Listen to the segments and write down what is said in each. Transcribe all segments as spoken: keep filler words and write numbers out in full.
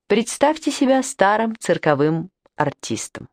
Представьте себя старым цирковым артистом.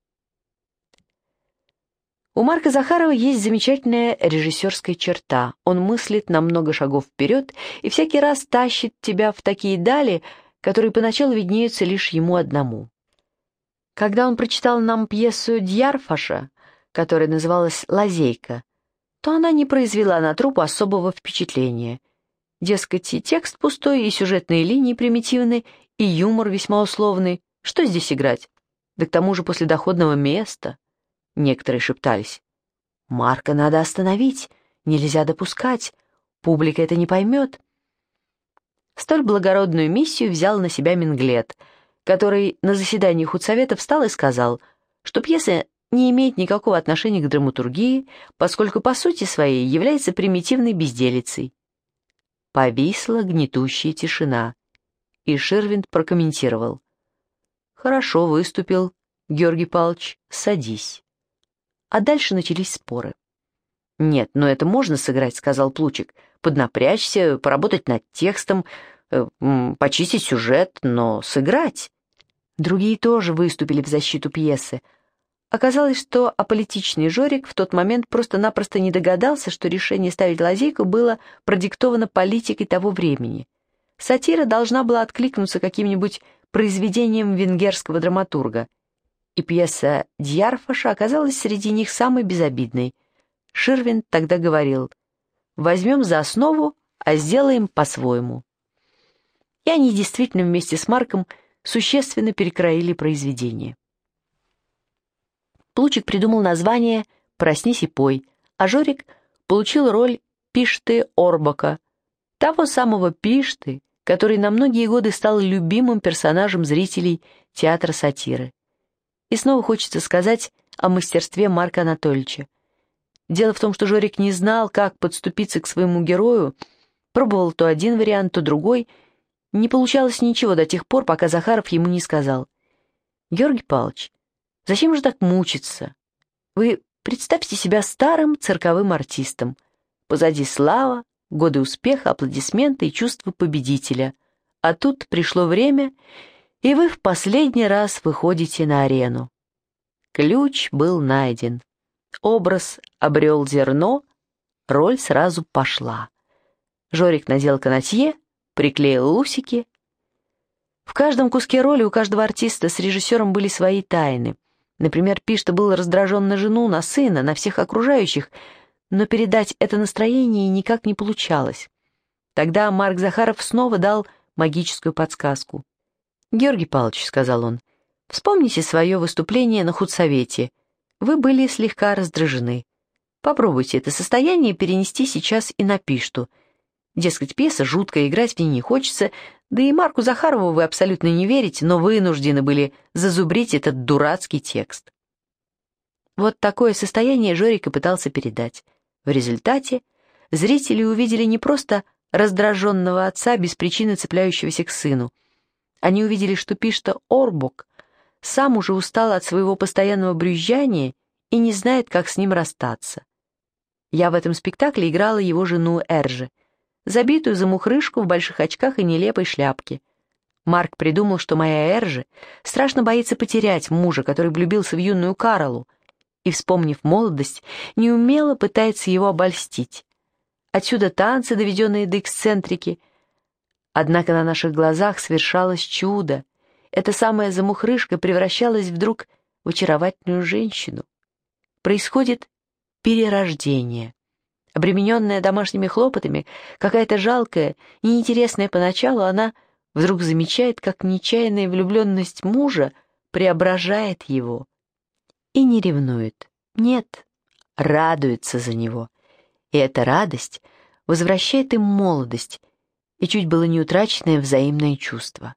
У Марка Захарова есть замечательная режиссерская черта. Он мыслит на много шагов вперед и всякий раз тащит тебя в такие дали, которые поначалу виднеются лишь ему одному. Когда он прочитал нам пьесу Дьярфаша, которая называлась «Лазейка», то она не произвела на труппу особого впечатления. Дескать, и текст пустой, и сюжетные линии примитивны, и юмор весьма условный. Что здесь играть? Да к тому же после доходного места. Некоторые шептались: «Марка надо остановить, нельзя допускать, публика это не поймет». Столь благородную миссию взял на себя Минглет, который на заседании худсовета встал и сказал, что пьеса не имеет никакого отношения к драматургии, поскольку по сути своей является примитивной безделицей. Повисла гнетущая тишина, и Ширвинд прокомментировал: «Хорошо выступил, Георгий Павлович, садись». А дальше начались споры. «Нет, но это можно сыграть», — сказал Плучик, «поднапрячься, поработать над текстом, э, почистить сюжет, но сыграть». Другие тоже выступили в защиту пьесы. Оказалось, что аполитичный Жорик в тот момент просто-напросто не догадался, что решение ставить лазейку было продиктовано политикой того времени. Сатира должна была откликнуться каким-нибудь произведением венгерского драматурга, и пьеса Дьярфаша оказалась среди них самой безобидной. Ширвинд тогда говорил: «Возьмем за основу, а сделаем по-своему». И они действительно вместе с Марком существенно перекроили произведение. Плучик придумал название «Проснись и пой», а Жорик получил роль Пишты Орбака, того самого Пишты, который на многие годы стал любимым персонажем зрителей театра сатиры. И снова хочется сказать о мастерстве Марка Анатольевича. Дело в том, что Жорик не знал, как подступиться к своему герою, пробовал то один вариант, то другой. Не получалось ничего до тех пор, пока Захаров ему не сказал: «Георгий Павлович, зачем же так мучиться? Вы представьте себя старым цирковым артистом. Позади слава, годы успеха, аплодисменты и чувство победителя. А тут пришло время, и вы в последний раз выходите на арену». Ключ был найден. Образ обрел зерно, роль сразу пошла. Жорик надел канатье, приклеил усики. В каждом куске роли у каждого артиста с режиссером были свои тайны. Например, Пишта был раздражен на жену, на сына, на всех окружающих, но передать это настроение никак не получалось. Тогда Марк Захаров снова дал магическую подсказку. «Георгий Павлович», — сказал он, — «вспомните свое выступление на худсовете. Вы были слегка раздражены. Попробуйте это состояние перенести сейчас и на Пишту. Дескать, пьеса жуткая, играть в ней не хочется, да и Марку Захарову вы абсолютно не верите, но вынуждены были зазубрить этот дурацкий текст». Вот такое состояние Жорик и пытался передать. В результате зрители увидели не просто раздраженного отца, без причины цепляющегося к сыну. Они увидели, что Пишта Орбак сам уже устал от своего постоянного брюзжания и не знает, как с ним расстаться. Я в этом спектакле играла его жену Эржи, забитую замухрышку в больших очках и нелепой шляпке. Марк придумал, что моя Эржи страшно боится потерять мужа, который влюбился в юную Каролу, и, вспомнив молодость, неумело пытается его обольстить. Отсюда танцы, доведенные до эксцентрики. Однако на наших глазах совершалось чудо. Эта самая замухрышка превращалась вдруг в очаровательную женщину. Происходит перерождение. Обремененная домашними хлопотами, какая-то жалкая, неинтересная поначалу, она вдруг замечает, как нечаянная влюбленность мужа преображает его. И не ревнует. Нет, радуется за него. И эта радость возвращает им молодость и чуть было не утраченное взаимное чувство.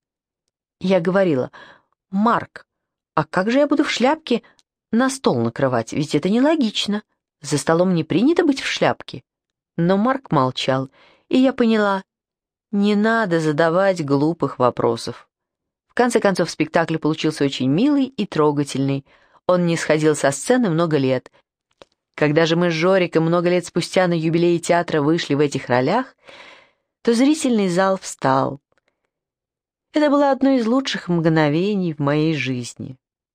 Я говорила: «Марк, а как же я буду в шляпке на стол накрывать? Ведь это нелогично. За столом не принято быть в шляпке». Но Марк молчал, и я поняла: не надо задавать глупых вопросов. В конце концов, спектакль получился очень милый и трогательный. Он не сходил со сцены много лет. Когда же мы с Жориком много лет спустя на юбилее театра вышли в этих ролях, то зрительный зал встал. Это было одно из лучших мгновений в моей жизни.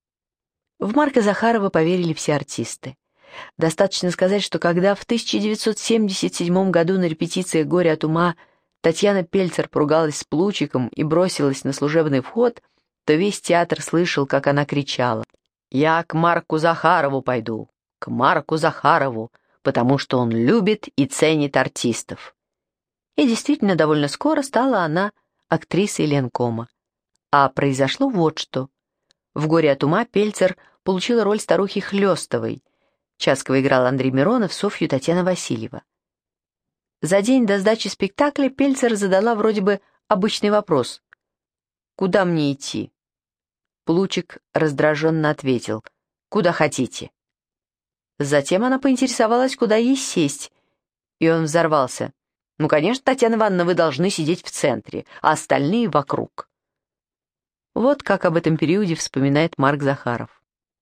В Марка Захарова поверили все артисты. Достаточно сказать, что когда в тысяча девятьсот семьдесят седьмом году на репетициях «Горе от ума» Татьяна Пельцер поругалась с Плучиком и бросилась на служебный вход, то весь театр слышал, как она кричала: «Я к Марку Захарову пойду, к Марку Захарову, потому что он любит и ценит артистов». И действительно, довольно скоро стала она актрисой Ленкома. А произошло вот что. В «Горе от ума» Пельцер получила роль старухи Хлёстовой. Чацкого играл Андрей Миронов, Софью Татьяна Васильева. За день до сдачи спектакля Пельцер задала вроде бы обычный вопрос: «Куда мне идти?» Плучик раздраженно ответил: «Куда хотите». Затем она поинтересовалась, куда ей сесть, и он взорвался: «Ну, конечно, Татьяна Ивановна, вы должны сидеть в центре, а остальные вокруг». Вот как об этом периоде вспоминает Марк Захаров.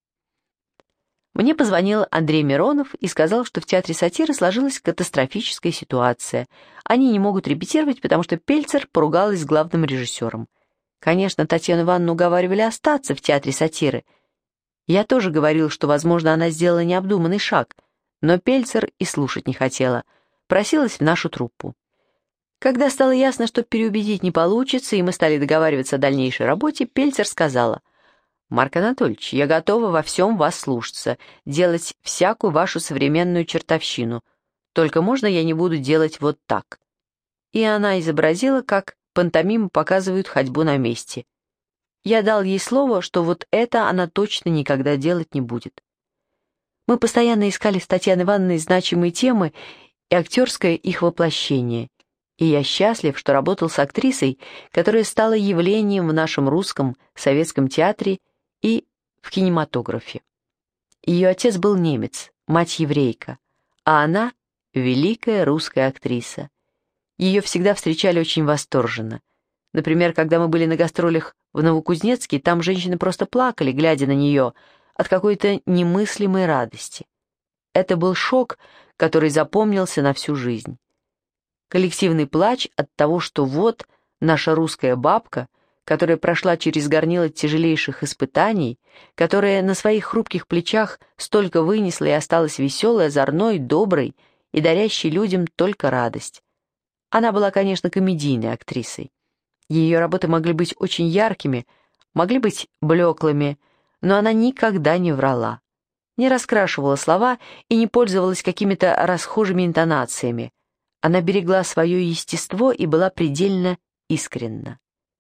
Мне позвонил Андрей Миронов и сказал, что в театре сатиры сложилась катастрофическая ситуация. Они не могут репетировать, потому что Пельцер поругалась с главным режиссером. Конечно, Татьяну Ивановну уговаривали остаться в театре сатиры. Я тоже говорил, что, возможно, она сделала необдуманный шаг, но Пельцер и слушать не хотела, просилась в нашу труппу. Когда стало ясно, что переубедить не получится, и мы стали договариваться о дальнейшей работе, Пельцер сказала: «Марк Анатольевич, я готова во всем вас слушаться, делать всякую вашу современную чертовщину. Только можно я не буду делать вот так?» И она изобразила, как пантомиму показывают ходьбу на месте. Я дал ей слово, что вот это она точно никогда делать не будет. Мы постоянно искали с Татьяной Ивановной значимые темы и актерское их воплощение. И я счастлив, что работал с актрисой, которая стала явлением в нашем русском советском театре и в кинематографе. Ее отец был немец, мать еврейка, а она — великая русская актриса. Ее всегда встречали очень восторженно. Например, когда мы были на гастролях в Новокузнецке, там женщины просто плакали, глядя на нее, от какой-то немыслимой радости. Это был шок, который запомнился на всю жизнь. Коллективный плач от того, что вот наша русская бабка, которая прошла через горнило тяжелейших испытаний, которая на своих хрупких плечах столько вынесла и осталась веселой, озорной, доброй и дарящей людям только радость. Она была, конечно, комедийной актрисой. Ее работы могли быть очень яркими, могли быть блеклыми, но она никогда не врала, не раскрашивала слова и не пользовалась какими-то расхожими интонациями. Она берегла свое естество и была предельно искренна.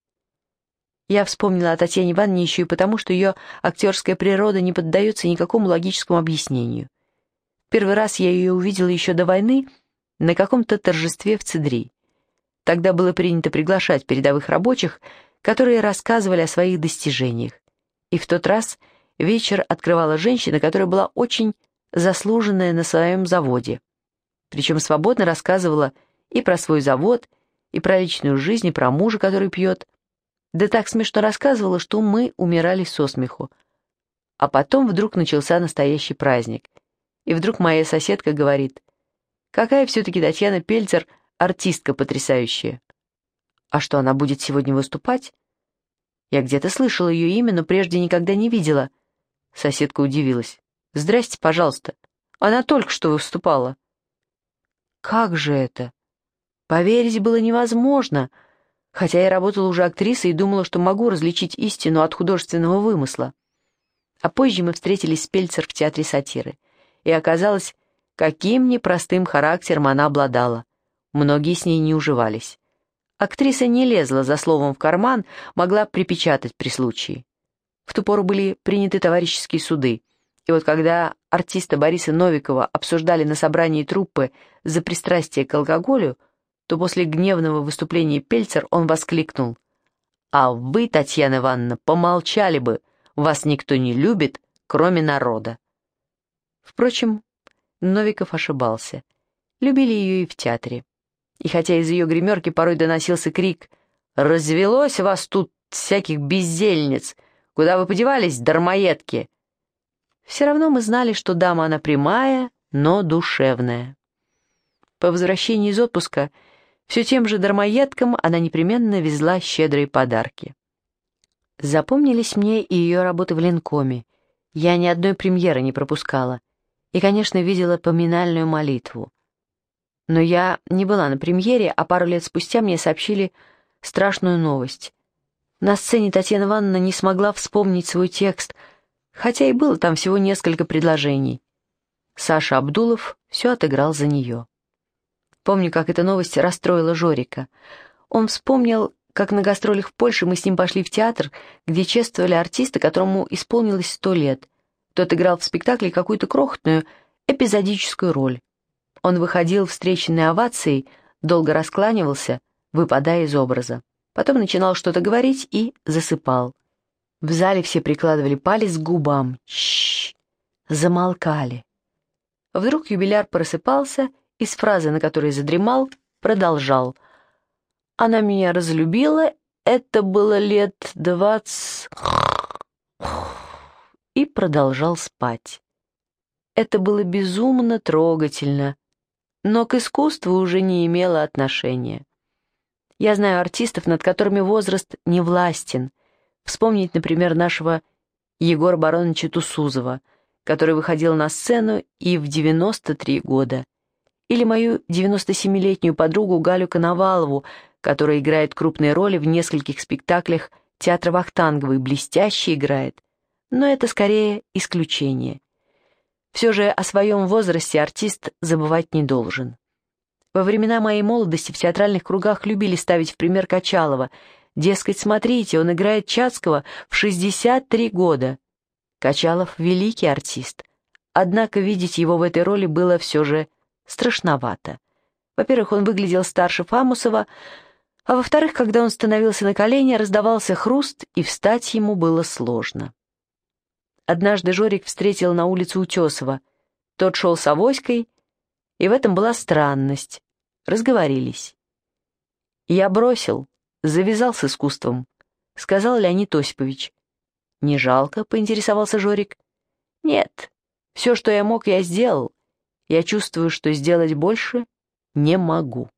Я вспомнила о Татьяне Ивановне еще и потому, что ее актерская природа не поддается никакому логическому объяснению. Первый раз я ее увидела еще до войны на каком-то торжестве в Цедри. Тогда было принято приглашать передовых рабочих, которые рассказывали о своих достижениях. И в тот раз вечер открывала женщина, которая была очень заслуженная на своем заводе. Причем свободно рассказывала и про свой завод, и про личную жизнь, и про мужа, который пьет. Да так смешно рассказывала, что мы умирали со смеху. А потом вдруг начался настоящий праздник. И вдруг моя соседка говорит: «Какая все-таки Татьяна Пельцер артистка потрясающая». «А что, она будет сегодня выступать?» Я где-то слышала ее имя, но прежде никогда не видела. Соседка удивилась. «Здрасте, пожалуйста. Она только что выступала». Как же это? Поверить было невозможно, хотя я работала уже актрисой и думала, что могу различить истину от художественного вымысла. А позже мы встретились с Пельцер в театре сатиры, и оказалось, каким непростым характером она обладала. Многие с ней не уживались. Актриса не лезла за словом в карман, могла припечатать при случае. В ту пору были приняты товарищеские суды. И вот когда артиста Бориса Новикова обсуждали на собрании труппы за пристрастие к алкоголю, то после гневного выступления Пельцер он воскликнул: «А вы, Татьяна Ивановна, помолчали бы, вас никто не любит, кроме народа». Впрочем, Новиков ошибался. Любили ее и в театре. И хотя из ее гримерки порой доносился крик: «Развелось вас тут всяких бездельниц! Куда вы подевались, дармоедки?» Все равно мы знали, что дама она прямая, но душевная. По возвращении из отпуска Все тем же дармоедкам она непременно везла щедрые подарки. Запомнились мне и ее работы в Ленкоме. Я ни одной премьеры не пропускала. И, конечно, видела поминальную молитву. Но я не была на премьере, а пару лет спустя мне сообщили страшную новость. На сцене Татьяна Ивановна не смогла вспомнить свой текст, хотя и было там всего несколько предложений. Саша Абдулов все отыграл за нее. Помню, как эта новость расстроила Жорика. Он вспомнил, как на гастролях в Польше мы с ним пошли в театр, где чествовали артиста, которому исполнилось сто лет. Тот играл в спектакле какую-то крохотную эпизодическую роль. Он выходил встреченной овацией, долго раскланивался, выпадая из образа. Потом начинал что-то говорить и засыпал. В зале все прикладывали палец к губам. Чш, замолкали. Вдруг юбиляр просыпался и с фразы, на которой задремал, продолжал. «Она меня разлюбила, это было лет двадцать...» и продолжал спать. Это было безумно трогательно, но к искусству уже не имело отношения. Я знаю артистов, над которыми возраст не властен. Вспомнить, например, нашего Егора Бароновича Тусузова, который выходил на сцену и в девяносто три года. Или мою девяностосемилетнюю подругу Галю Коновалову, которая играет крупные роли в нескольких спектаклях театра Вахтангова и блестяще играет. Но это скорее исключение. Все же о своем возрасте артист забывать не должен. Во времена моей молодости в театральных кругах любили ставить в пример Качалова. Дескать, смотрите, он играет Чацкого в шестьдесят три года. Качалов — великий артист. Однако видеть его в этой роли было все же страшновато. Во-первых, он выглядел старше Фамусова, а во-вторых, когда он становился на колени, раздавался хруст, и встать ему было сложно. Однажды Жорик встретил на улице Утесова. Тот шел с авоськой, и в этом была странность. Разговорились. «Я бросил, завязал с искусством», — сказал Леонид Осипович. «Не жалко?» — поинтересовался Жорик. «Нет, все, что я мог, я сделал. Я чувствую, что сделать больше не могу».